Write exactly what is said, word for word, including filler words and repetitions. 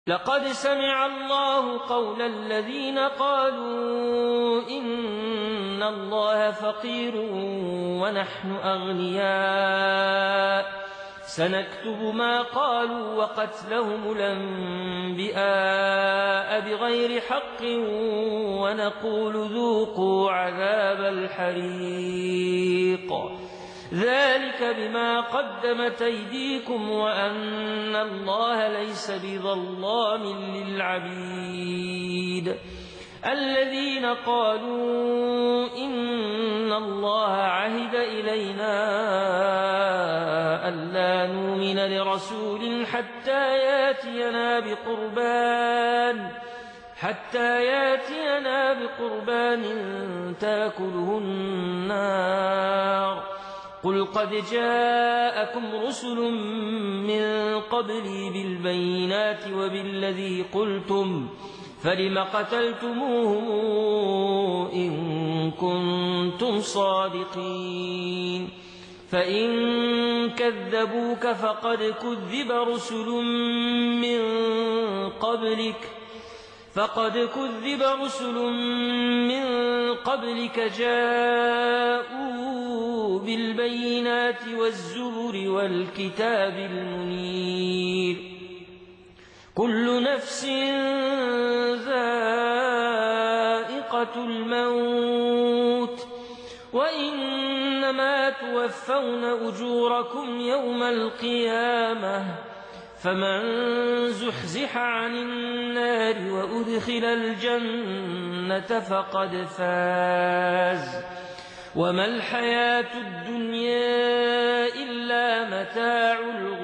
لقد سمع الله قول الذين قالوا إن الله فقير ونحن أغنياء سنكتب ما قالوا وقتلهم الأنبياء بغير حق ونقول ذوقوا عذاب الحريق ذلك بما قدمت أيديكم وأن الله ليس بظلام للعبيد الذين قالوا إن الله عهد إلينا ألا نؤمن لرسول حتى ياتينا بقربان حتى ياتينا بقربان تأكله النار قل قد جاءكم رسل من قبلي بالبينات وبالذي قلتم فلم قتلتموهم إن كنتم صادقين فإن كذبوك فقد كذب رسل من قبلك فقد كذب رسل من قبلك جاءوا بالبينات والزبر والكتاب المنير كل نفس ذائقة الموت وإنما توفون أجوركم يوم القيامة فمن زحزح عن النار وأدخل الجنة فقد فاز وما الحياة الدنيا إلا متاع الغرور